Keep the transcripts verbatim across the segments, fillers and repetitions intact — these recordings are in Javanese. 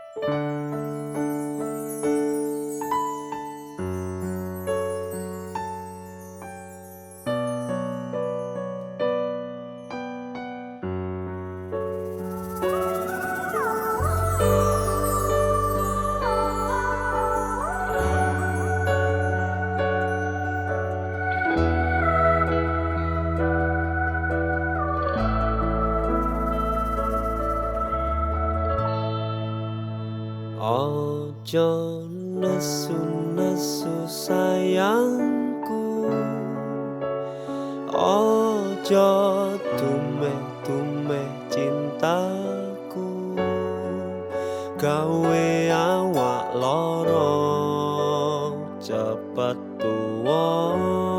Ojo nesu-nesu sayangku, ojo tumeh-tumeh cintaku, gawe awak loro cepet tuwa,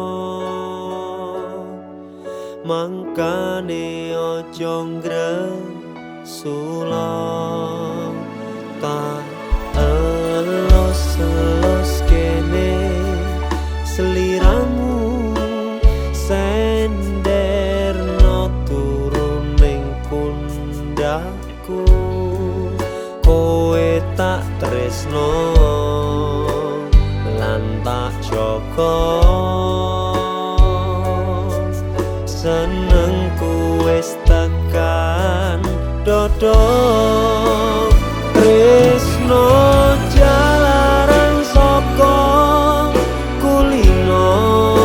mangkane ojo ngresula. Tak elos-elos kene seliramu senderno turun ning pundakku, kowe tak tresno lan tak jaga, senengku wis tekan dodo. Tresno jalaran saka kulino,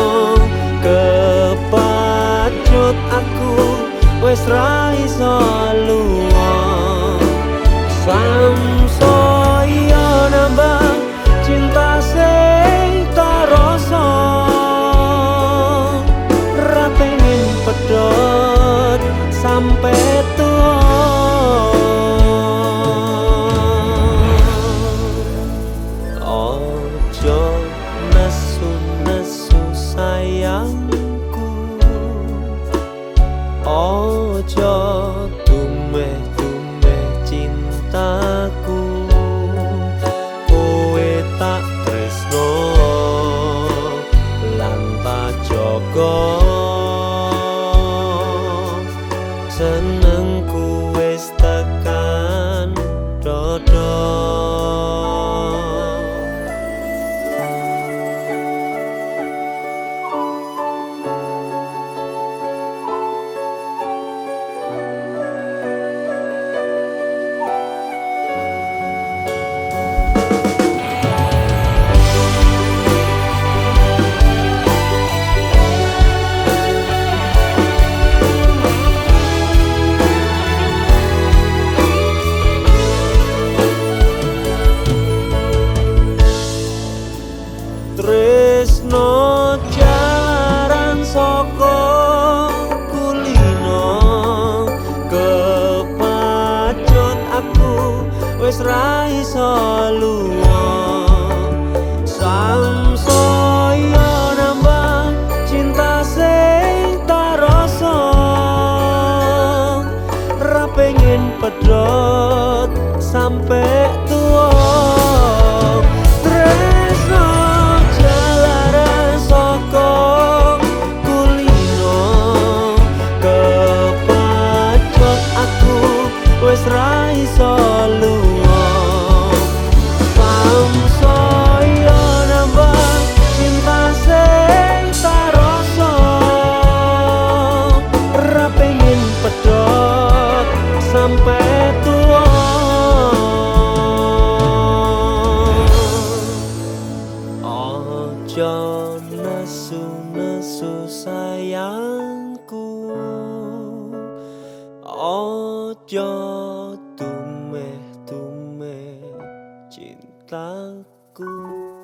kepacut aku wis ra iso luwih. Samsaya nambah cinta sing tarasa, ra pengen pedhot sampe tuwa. Ojo tumeh-tumeh cintaku, kowe tak tresno lan tak jaga, senengku wis tekan dodo. Tresno jalaran saka kulino, kepacut aku wis ra iso luwih. Samsaya nambah cinta sing tarasa, ra pengen pedhot sampe tuwa. Wis ra iso luwih. Samsaya nambah cinta sing tarasa, ra pengen pedhot sampe tuwa. Ojo nesu-nesu sayangku, ojo tumeh-tumeh cintaku.